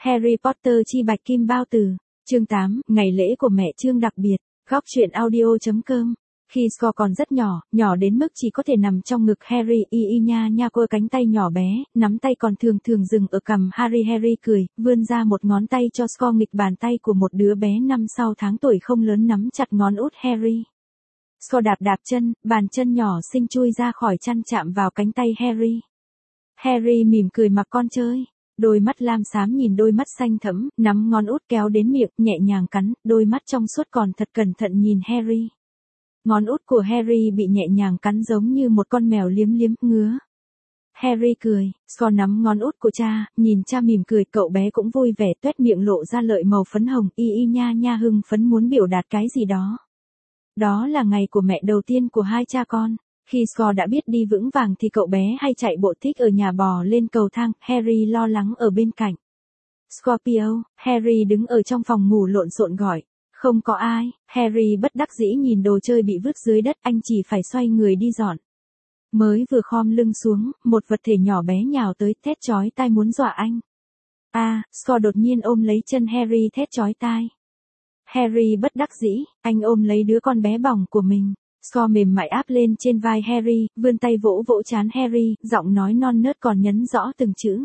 Harry Potter chi bạch kim bao tử. Chương 8, ngày lễ của mẹ Trương đặc biệt. Góc truyện audio.com. Khi Scott còn rất nhỏ, nhỏ đến mức chỉ có thể nằm trong ngực Harry, nha nha quơ cánh tay nhỏ bé, nắm tay còn thường thường dừng ở cằm Harry. Harry cười, vươn ra một ngón tay cho Scott, nghịch bàn tay của một đứa bé 5 sau tháng tuổi không lớn nắm chặt ngón út Harry. Scott đạp đạp chân, bàn chân nhỏ xinh chui ra khỏi chăn chạm vào cánh tay Harry. Harry mỉm cười mặc con chơi. Đôi mắt lam xám nhìn đôi mắt xanh thẫm, nắm ngón út kéo đến miệng, nhẹ nhàng cắn, đôi mắt trong suốt còn thật cẩn thận nhìn Harry. Ngón út của Harry bị nhẹ nhàng cắn giống như một con mèo liếm liếm, ngứa. Harry cười, Scott nắm ngón út của cha, nhìn cha mỉm cười, cậu bé cũng vui vẻ tuét miệng lộ ra lợi màu phấn hồng, nha nha hưng phấn muốn biểu đạt cái gì đó. Đó là ngày của mẹ đầu tiên của hai cha con. Khi Scott đã biết đi vững vàng thì cậu bé hay chạy bộ, thích ở nhà bò lên cầu thang, Harry lo lắng ở bên cạnh. Scorpio, Harry đứng ở trong phòng ngủ lộn xộn gọi. Không có ai, Harry bất đắc dĩ nhìn đồ chơi bị vứt dưới đất, anh chỉ phải xoay người đi dọn. Mới vừa khom lưng xuống, một vật thể nhỏ bé nhào tới, thét chói tai muốn dọa anh. Scott đột nhiên ôm lấy chân Harry thét chói tai. Harry bất đắc dĩ, anh ôm lấy đứa con bé bỏng của mình. Scott mềm mại áp lên trên vai Harry, vươn tay vỗ vỗ trán Harry, giọng nói non nớt còn nhấn rõ từng chữ.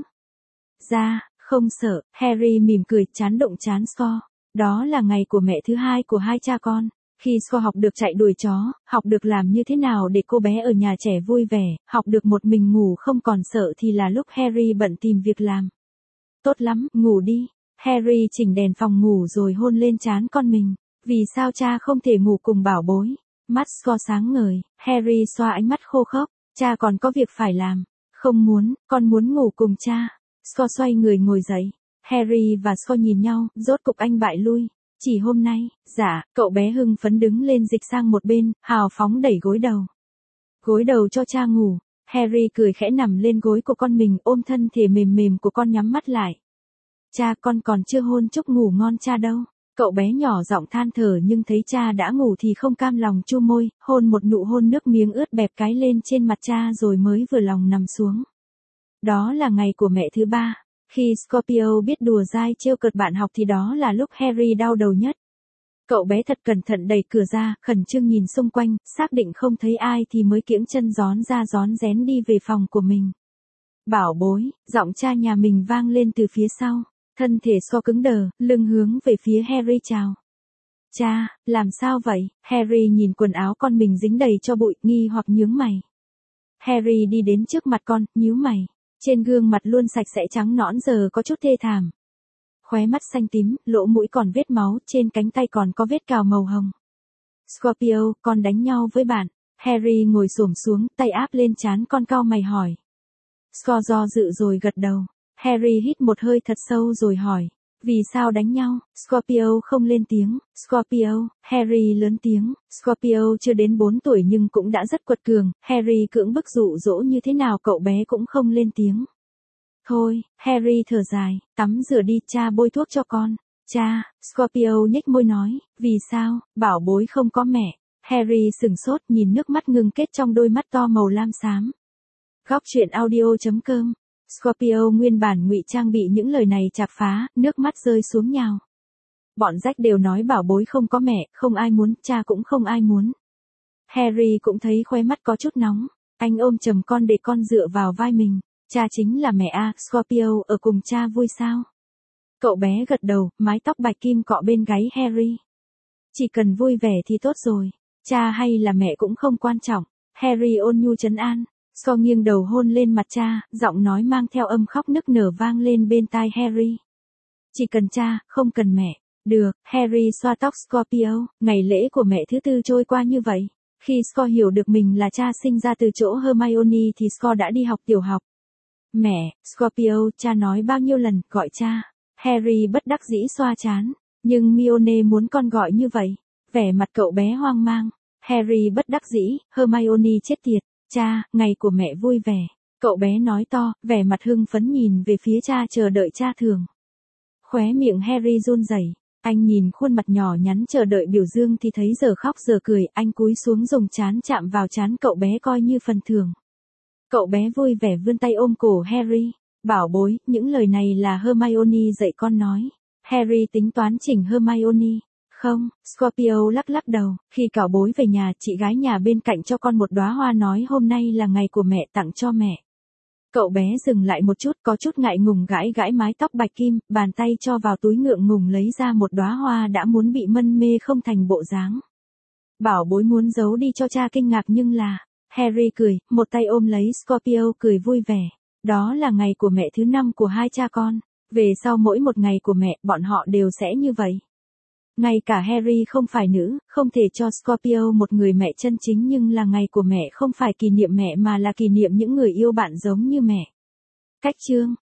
Ra, không sợ, Harry mỉm cười, chán động chán Scott. Đó là ngày của mẹ thứ hai của hai cha con. Khi Scott học được chạy đuổi chó, học được làm như thế nào để cô bé ở nhà trẻ vui vẻ, học được một mình ngủ không còn sợ thì là lúc Harry bận tìm việc làm. Tốt lắm, ngủ đi. Harry chỉnh đèn phòng ngủ rồi hôn lên trán con mình. Vì sao cha không thể ngủ cùng bảo bối? Mắt Scott sáng ngời, Harry xoa ánh mắt khô khốc. Cha còn có việc phải làm. Không muốn, con muốn ngủ cùng cha. Scott xoay người ngồi dậy. Harry và Scott nhìn nhau, rốt cục anh bại lui. Chỉ hôm nay, dạ, cậu bé hưng phấn đứng lên dịch sang một bên, hào phóng đẩy gối đầu. Gối đầu cho cha ngủ. Harry cười khẽ nằm lên gối của con mình, ôm thân thể mềm mềm của con nhắm mắt lại. Cha, con còn chưa hôn chúc ngủ ngon cha đâu. Cậu bé nhỏ giọng than thở nhưng thấy cha đã ngủ thì không cam lòng chu môi, hôn một nụ hôn nước miếng ướt bẹp cái lên trên mặt cha rồi mới vừa lòng nằm xuống. Đó là ngày của mẹ thứ ba. Khi Scorpio biết đùa dai trêu cợt bạn học thì đó là lúc Harry đau đầu nhất. Cậu bé thật cẩn thận đẩy cửa ra, khẩn trương nhìn xung quanh, xác định không thấy ai thì mới kiễng chân rón ra rón rén đi về phòng của mình. Bảo bối, giọng cha nhà mình vang lên từ phía sau. Thân thể Scott cứng đờ, lưng hướng về phía Harry chào. Cha, làm sao vậy? Harry nhìn quần áo con mình dính đầy cho bụi, nghi hoặc nhướng mày. Harry đi đến trước mặt con, nhíu mày. Trên gương mặt luôn sạch sẽ trắng nõn giờ có chút thê thảm. Khóe mắt xanh tím, lỗ mũi còn vết máu, trên cánh tay còn có vết cào màu hồng. Scorpio, con đánh nhau với bạn. Harry ngồi xổm xuống, tay áp lên trán con, cau mày hỏi. Scott do dự rồi gật đầu. Harry hít một hơi thật sâu rồi hỏi. Vì sao đánh nhau? Scorpio không lên tiếng. Scorpio, Harry lớn tiếng. Scorpio chưa đến 4 tuổi nhưng cũng đã rất quật cường. Harry cưỡng bức dụ dỗ như thế nào cậu bé cũng không lên tiếng. Thôi, Harry thở dài. Tắm rửa đi, cha bôi thuốc cho con. Cha, Scorpio nhếch môi nói. Vì sao? Bảo bối không có mẹ. Harry sửng sốt nhìn nước mắt ngừng kết trong đôi mắt to màu lam xám. Góc truyện audio.com. Scorpio nguyên bản ngụy trang bị những lời này chạc phá, nước mắt rơi xuống nhào. Bọn Jack đều nói bảo bối không có mẹ, không ai muốn, cha cũng không ai muốn. Harry cũng thấy khóe mắt có chút nóng. Anh ôm chầm con để con dựa vào vai mình. Cha chính là mẹ à, Scorpio ở cùng cha vui sao? Cậu bé gật đầu, mái tóc bạch kim cọ bên gáy Harry. Chỉ cần vui vẻ thì tốt rồi. Cha hay là mẹ cũng không quan trọng. Harry ôn nhu trấn an. Scott nghiêng đầu hôn lên mặt cha, giọng nói mang theo âm khóc nức nở vang lên bên tai Harry. Chỉ cần cha, không cần mẹ. Được, Harry xoa tóc Scorpio, ngày lễ của mẹ thứ tư trôi qua như vậy. Khi Scott hiểu được mình là cha sinh ra từ chỗ Hermione thì Scott đã đi học tiểu học. Mẹ, Scorpio, cha nói bao nhiêu lần, gọi cha. Harry bất đắc dĩ xoa trán. Nhưng Hermione muốn con gọi như vậy. Vẻ mặt cậu bé hoang mang. Harry bất đắc dĩ, Hermione chết tiệt. Cha, ngày của mẹ vui vẻ. Cậu bé nói to, vẻ mặt hưng phấn nhìn về phía cha chờ đợi cha thường. Khóe miệng Harry run rẩy. Anh nhìn khuôn mặt nhỏ nhắn chờ đợi biểu dương thì thấy giờ khóc giờ cười. Anh cúi xuống dùng trán chạm vào trán cậu bé coi như phần thưởng. Cậu bé vui vẻ vươn tay ôm cổ Harry. Bảo bối, những lời này là Hermione dạy con nói. Harry tính toán chỉnh Hermione. Không, Scorpio lắc lắc đầu, khi cảo bối về nhà, chị gái nhà bên cạnh cho con một đóa hoa nói hôm nay là ngày của mẹ tặng cho mẹ. Cậu bé dừng lại một chút, có chút ngại ngùng gãi gãi mái tóc bạch kim, bàn tay cho vào túi ngượng ngùng lấy ra một đóa hoa đã muốn bị mân mê không thành bộ dáng. Bảo bối muốn giấu đi cho cha kinh ngạc nhưng là, Harry cười, một tay ôm lấy Scorpio cười vui vẻ. Đó là ngày của mẹ thứ 5 của hai cha con. Về sau mỗi một ngày của mẹ, bọn họ đều sẽ như vậy. Ngay cả Harry không phải nữ, không thể cho Scorpio một người mẹ chân chính nhưng là ngày của mẹ không phải kỷ niệm mẹ mà là kỷ niệm những người yêu bạn giống như mẹ. Cách chương